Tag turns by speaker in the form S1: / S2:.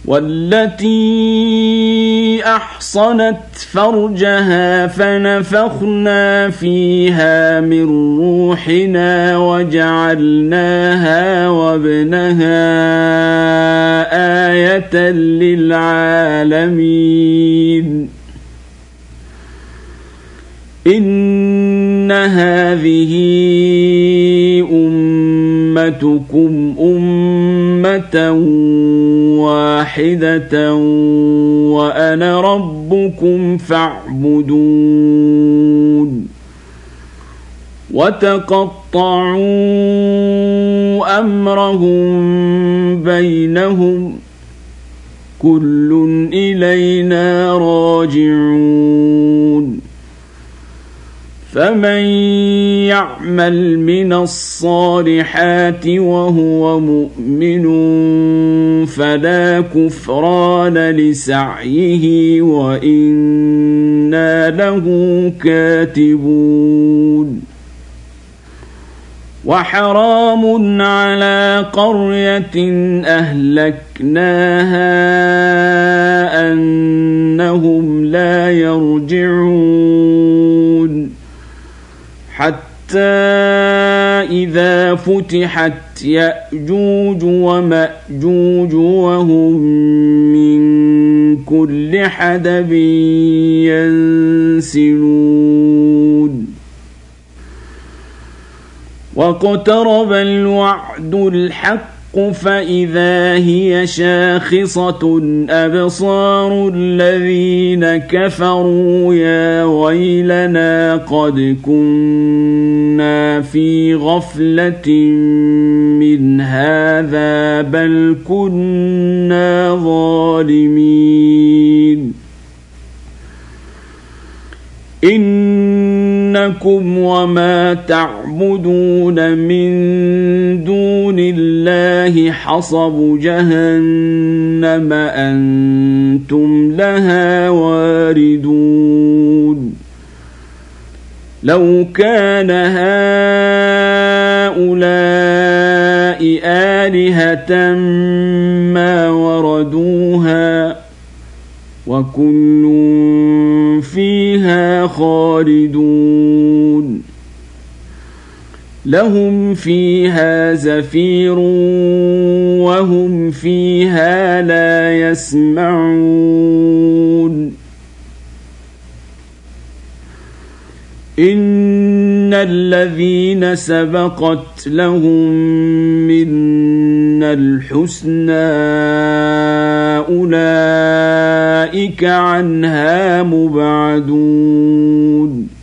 S1: والتي أحصنت فرجها فنفخنا فيها من روحنا وجعلناها وابنها آية للعالمين إن هذه أمتكم أمة واحدة وأنا ربكم فاعبدون وتقطعوا أمرهم بينهم كل إلينا راجعون فمن يعمل من الصالحات وهو مؤمن فلا كفران لسعيه وإنا له كاتبون وحرام على قرية أهلكناها أنهم لا يرجعون حتى إذا فتحت يأجوج ومأجوج وهم من كل حدب ينسلون واقترب الوعد الحق فإذا هي شاخصة أبصار الذين كفروا يا ويلنا قد كنا في غفلة من هذا بل كنا ظالمين إنكم وما تعبدون من دون الله حصب جهنم أنتم لها واردون لو كان هؤلاء آلهة ما وردوها وكل فيها خالدون لهم فيها زفير وهم فيها لا يسمعون إن الذين سبقت لهم منا الحسنى أولئك عنها مبعدون